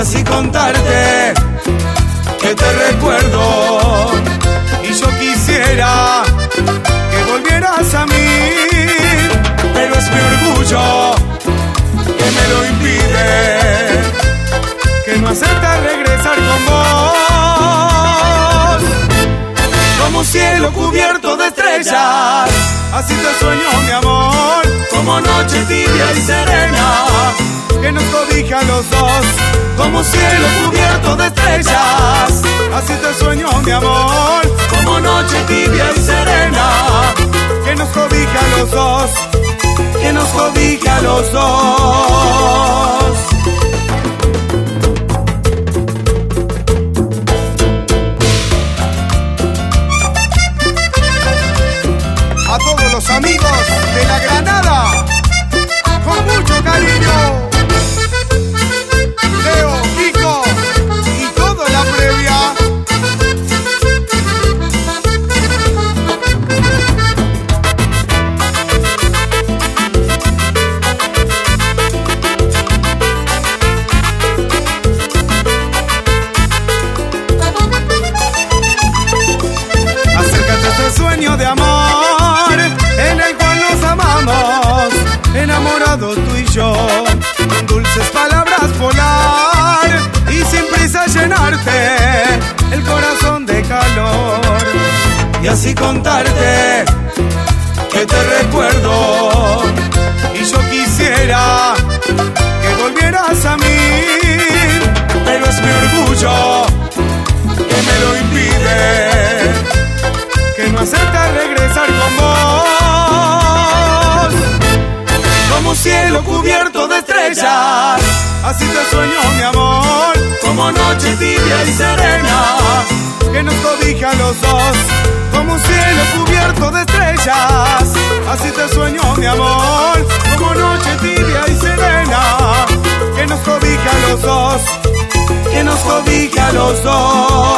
así contarte que te recuerdo. Y yo quisiera que volvieras a mí, pero es mi orgullo que me lo impide, que no acepta regresar con vos. Como cielo cubierto de estrellas, así te sueño mi amor, como noche tibia y serena que nos cobija a los dos. Como cielo cubierto de estrellas, así te sueño mi amor, como noche tibia y serena que nos cobija a los dos, que nos cobija a los dos. A todos los amigos de la Granada, con mucho cariño, Leo, Kiko y toda la previa. Acércate a este sueño de amor en el cual nos amamos, enamorados tú y yo, con dulces palabras volar y sin prisa llenarte el corazón de calor. Y así contarte que te recuerdo. Y yo quisiera que volvieras a mí, pero es mi orgullo que me lo impide, que no acepta regresar con vos. Como cielo cubierto de estrellas, así te sueño mi amor, como noche tibia y serena que nos cobija a los dos. Como cielo cubierto de estrellas, así te sueño mi amor, como noche tibia y serena que nos cobija a los dos, que nos cobija a los dos.